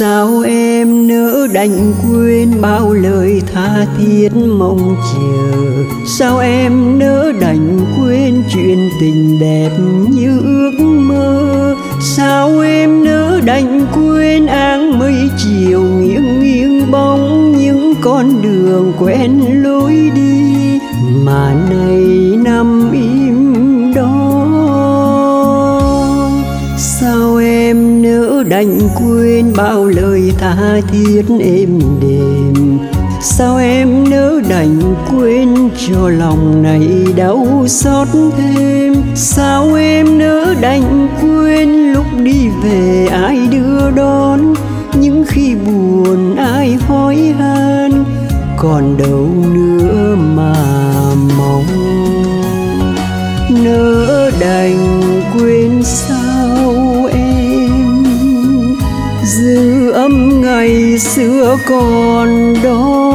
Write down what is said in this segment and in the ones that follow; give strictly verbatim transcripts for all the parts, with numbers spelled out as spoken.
Sao em nỡ đành quên bao lời tha thiết mong chờ? Sao em nỡ đành quên chuyện tình đẹp như ước mơ? Sao em nỡ đành quên áng mây chiều nghiêng nghiêng bóng những con đường quen lối đi mà nay nằm im đó? Sao em nỡ đành quên bao lời tha thiết êm đềm? Sao em nỡ đành quên cho lòng này đau xót thêm? Sao em nỡ đành quên lúc đi về ai đưa đón? Những khi buồn ai hỏi han, còn đâu nữa mà mong. Nỡ đành quên sao em dư âm ngày xưa còn đó?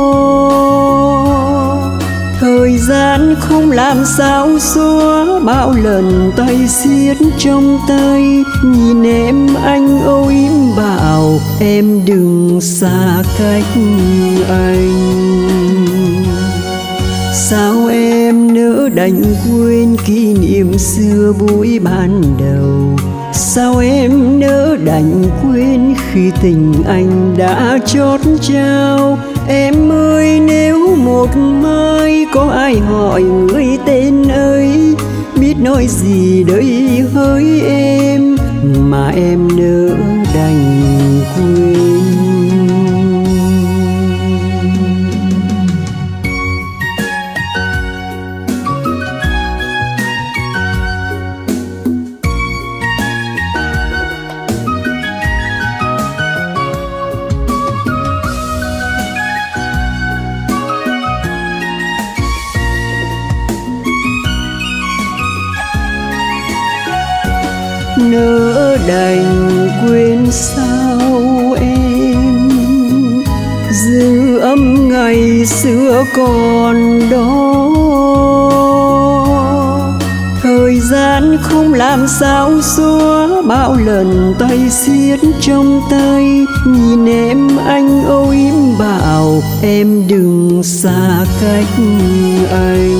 Thời gian không làm sao xóa bao lần tay siết trong tay. Nhìn em anh âu yếm bảo em đừng xa cách anh. Sao em nỡ đành quên kỷ niệm xưa buổi ban đầu? Sao em nỡ đành quên khi tình anh đã chót trao? Em ơi nếu một mai có ai hỏi người tên ấy, biết nói gì đây hỡi em mà em nỡ đành quên. Nỡ đành quên sao em dư âm ngày xưa còn đó? Thời gian không làm sao xóa bao lần tay siết trong tay. Nhìn em anh âu yếm bảo em đừng xa cách anh.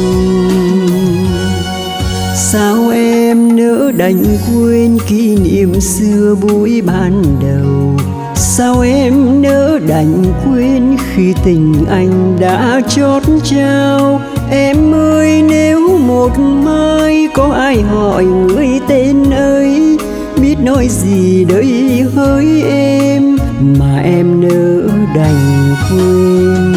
Sao em nỡ đành quên kỷ niệm xưa buổi ban đầu? Sao em nỡ đành quên khi tình anh đã chót trao? Em ơi nếu một mai có ai hỏi người tên ấy, biết nói gì đây hỡi em mà em nỡ đành quên.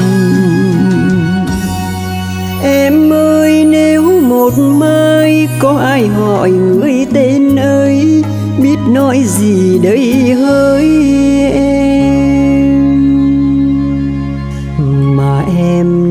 Em ơi nếu một mai có ai hỏi người tên ấy, biết nói gì đây hỡi em mà em